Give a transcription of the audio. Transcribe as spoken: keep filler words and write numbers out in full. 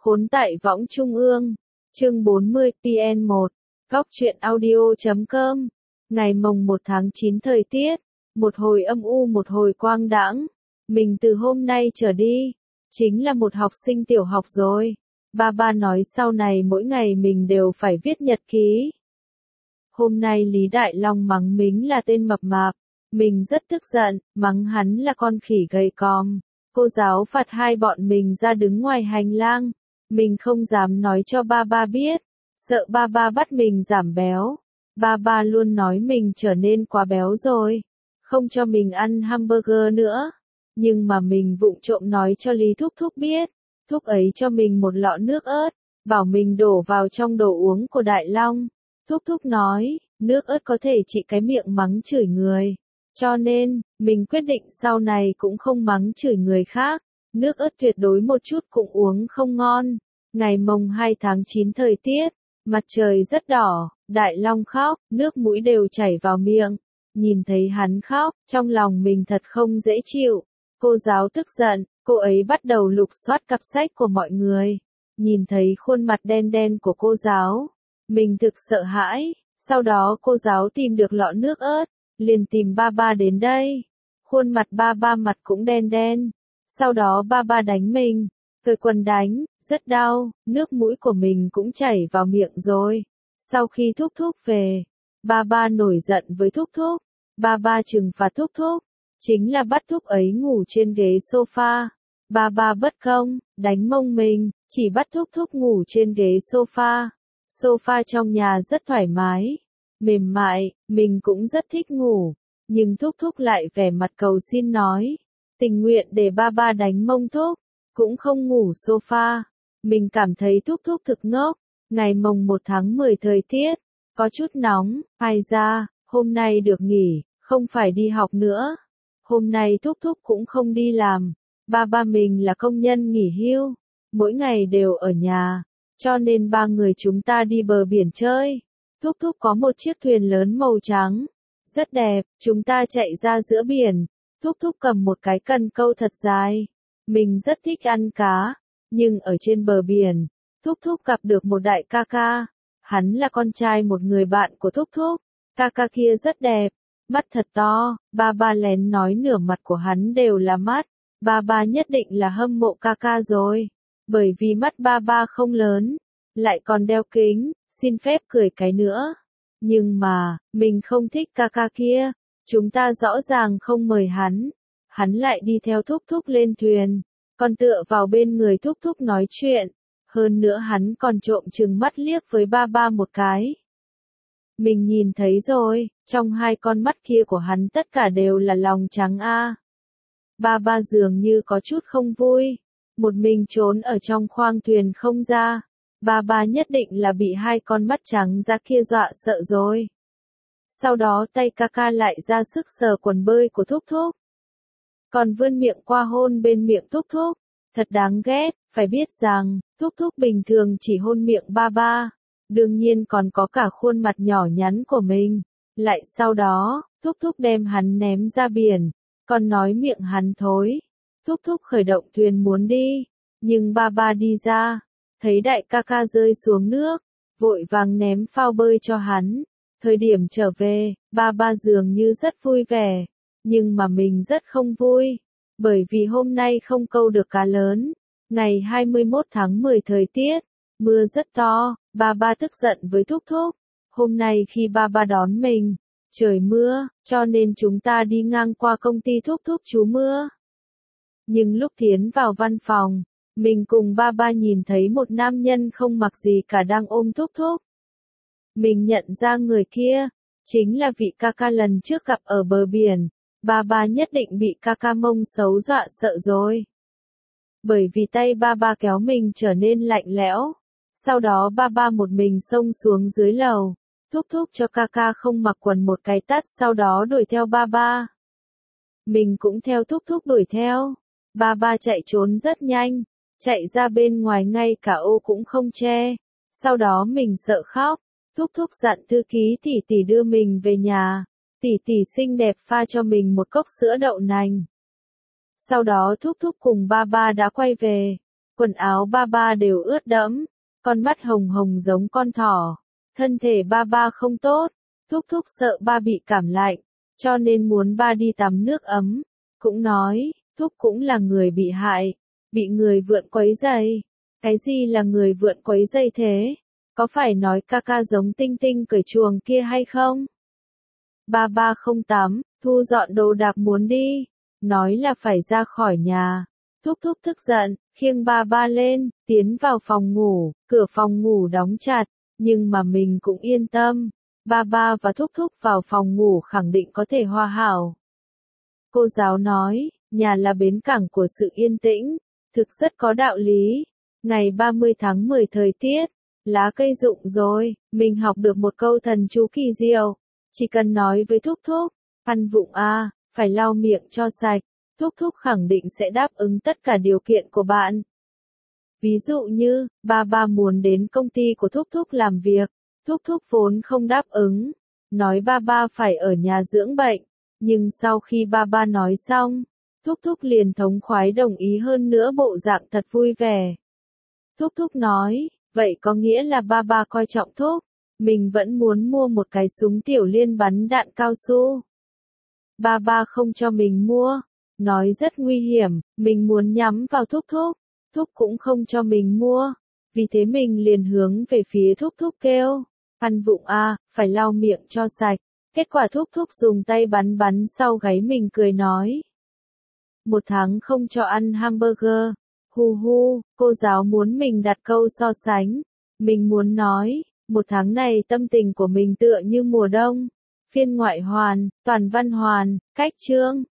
Khốn tại võng trung ương, chương bốn mươi P N một, góc truyện audio chấm com. Ngày mồng một tháng chín thời tiết, một hồi âm u một hồi quang đãng. Mình từ hôm nay trở đi, chính là một học sinh tiểu học rồi. Ba ba nói sau này mỗi ngày mình đều phải viết nhật ký. Hôm nay Lý Đại Long mắng mình là tên mập mạp. Mình rất tức giận, mắng hắn là con khỉ gầy còm. Cô giáo phạt hai bọn mình ra đứng ngoài hành lang. Mình không dám nói cho ba ba biết, sợ ba ba bắt mình giảm béo. Ba ba luôn nói mình trở nên quá béo rồi, không cho mình ăn hamburger nữa. Nhưng mà mình vụng trộm nói cho Lý Thúc Thúc biết, Thúc ấy cho mình một lọ nước ớt, bảo mình đổ vào trong đồ uống của Đại Long. Thúc Thúc nói, nước ớt có thể trị cái miệng mắng chửi người. Cho nên, mình quyết định sau này cũng không mắng chửi người khác. Nước ớt tuyệt đối một chút cũng uống không ngon. Ngày mồng hai tháng chín thời tiết, mặt trời rất đỏ, Đại Long khóc, nước mũi đều chảy vào miệng. Nhìn thấy hắn khóc, trong lòng mình thật không dễ chịu. Cô giáo tức giận, cô ấy bắt đầu lục soát cặp sách của mọi người. Nhìn thấy khuôn mặt đen đen của cô giáo, mình thực sợ hãi. Sau đó cô giáo tìm được lọ nước ớt, liền tìm ba ba đến đây. Khuôn mặt ba ba mặt cũng đen đen. Sau đó ba ba đánh mình, cởi quần đánh, rất đau, nước mũi của mình cũng chảy vào miệng rồi. Sau khi Thúc Thúc về, ba ba nổi giận với Thúc Thúc. Ba ba trừng phạt Thúc Thúc, chính là bắt Thúc ấy ngủ trên ghế sofa. Ba ba bất công, đánh mông mình, chỉ bắt Thúc Thúc ngủ trên ghế sofa. Sofa trong nhà rất thoải mái, mềm mại, mình cũng rất thích ngủ. Nhưng Thúc Thúc lại vẻ mặt cầu xin nói, tình nguyện để ba ba đánh mông Thúc, cũng không ngủ sofa. Mình cảm thấy Thúc Thúc thực ngốc. Ngày mồng một tháng mười thời tiết, có chút nóng, ai ra, hôm nay được nghỉ, không phải đi học nữa. Hôm nay Thúc Thúc cũng không đi làm. Ba ba mình là công nhân nghỉ hưu, mỗi ngày đều ở nhà, cho nên ba người chúng ta đi bờ biển chơi. Thúc Thúc có một chiếc thuyền lớn màu trắng, rất đẹp, chúng ta chạy ra giữa biển. Thúc Thúc cầm một cái cần câu thật dài. Mình rất thích ăn cá, nhưng ở trên bờ biển, Thúc Thúc gặp được một đại ca ca. Hắn là con trai một người bạn của Thúc Thúc. Ca ca kia rất đẹp, mắt thật to. Ba ba lén nói nửa mặt của hắn đều là mắt. Ba ba nhất định là hâm mộ ca ca rồi, bởi vì mắt ba ba không lớn, lại còn đeo kính, xin phép cười cái nữa. Nhưng mà, mình không thích ca ca kia. Chúng ta rõ ràng không mời hắn. Hắn lại đi theo Thúc Thúc lên thuyền, còn tựa vào bên người Thúc Thúc nói chuyện. Hơn nữa hắn còn trộm chừng mắt liếc với ba ba một cái. Mình nhìn thấy rồi, trong hai con mắt kia của hắn tất cả đều là lòng trắng a. Ba ba dường như có chút không vui, một mình trốn ở trong khoang thuyền không ra. Ba ba nhất định là bị hai con mắt trắng ra kia dọa sợ rồi. Sau đó tay ca ca lại ra sức sờ quần bơi của Thúc Thúc, còn vươn miệng qua hôn bên miệng Thúc Thúc. Thật đáng ghét, phải biết rằng, Thúc Thúc bình thường chỉ hôn miệng ba ba, đương nhiên còn có cả khuôn mặt nhỏ nhắn của mình. Lại sau đó, Thúc Thúc đem hắn ném ra biển, còn nói miệng hắn thối. Thúc Thúc khởi động thuyền muốn đi, nhưng ba ba đi ra, thấy đại ca ca rơi xuống nước, vội vàng ném phao bơi cho hắn. Thời điểm trở về, ba ba dường như rất vui vẻ, nhưng mà mình rất không vui, bởi vì hôm nay không câu được cá lớn. Ngày hai mươi mốt tháng mười thời tiết, mưa rất to. Ba ba tức giận với Thúc Thúc. Hôm nay khi ba ba đón mình, trời mưa, cho nên chúng ta đi ngang qua công ty Thúc Thúc trú mưa. Nhưng lúc tiến vào văn phòng, mình cùng ba ba nhìn thấy một nam nhân không mặc gì cả đang ôm Thúc Thúc. Mình nhận ra người kia, chính là vị ca ca lần trước gặp ở bờ biển. Ba ba nhất định bị ca ca mông xấu dọa sợ rồi. Bởi vì tay ba ba kéo mình trở nên lạnh lẽo. Sau đó ba ba một mình xông xuống dưới lầu. Thúc thúc cho ca ca không mặc quần một cái tát, sau đó đuổi theo ba ba. Mình cũng theo thúc thúc đuổi theo. Ba ba chạy trốn rất nhanh, chạy ra bên ngoài ngay cả ô cũng không che. Sau đó mình sợ khóc. Thúc thúc dặn thư ký tỷ tỷ đưa mình về nhà. Tỷ tỷ xinh đẹp pha cho mình một cốc sữa đậu nành. Sau đó thúc thúc cùng ba ba đã quay về. Quần áo ba ba đều ướt đẫm, con mắt hồng hồng giống con thỏ. Thân thể ba ba không tốt, Thúc Thúc sợ ba bị cảm lạnh, cho nên muốn ba đi tắm nước ấm. Cũng nói, Thúc cũng là người bị hại, bị người vượn quấy rầy. Cái gì là người vượn quấy rầy thế? Có phải nói ca ca giống Tinh Tinh cởi chuồng kia hay không? Ba ba không tắm, thu dọn đồ đạc muốn đi, nói là phải ra khỏi nhà. Thúc Thúc tức giận, khiêng ba ba lên, tiến vào phòng ngủ, cửa phòng ngủ đóng chặt, nhưng mà mình cũng yên tâm. Ba ba và Thúc Thúc vào phòng ngủ khẳng định có thể hòa hảo. Cô giáo nói, nhà là bến cảng của sự yên tĩnh, thực rất có đạo lý. Ngày ba mươi tháng mười thời tiết, lá cây rụng rồi, mình học được một câu thần chú kỳ diệu. Chỉ cần nói với Thúc Thúc, ăn vụng a, phải lau miệng cho sạch, Thúc Thúc khẳng định sẽ đáp ứng tất cả điều kiện của bạn. Ví dụ như, ba ba muốn đến công ty của Thúc Thúc làm việc, Thúc Thúc vốn không đáp ứng, nói ba ba phải ở nhà dưỡng bệnh, nhưng sau khi ba ba nói xong, Thúc Thúc liền thống khoái đồng ý, hơn nữa bộ dạng thật vui vẻ. Thúc Thúc nói, vậy có nghĩa là ba ba coi trọng Thúc, mình vẫn muốn mua một cái súng tiểu liên bắn đạn cao su. Ba ba không cho mình mua, nói rất nguy hiểm, mình muốn nhắm vào Thúc Thúc, Thúc cũng không cho mình mua, vì thế mình liền hướng về phía Thúc Thúc kêu, ăn vụng a, phải lau miệng cho sạch. Kết quả Thúc Thúc dùng tay bắn bắn sau gáy mình cười nói. Một tháng không cho ăn hamburger, hu hu, cô giáo muốn mình đặt câu so sánh. Mình muốn nói, một tháng này tâm tình của mình tựa như mùa đông. Phiên ngoại hoàn, toàn văn hoàn, cách chương.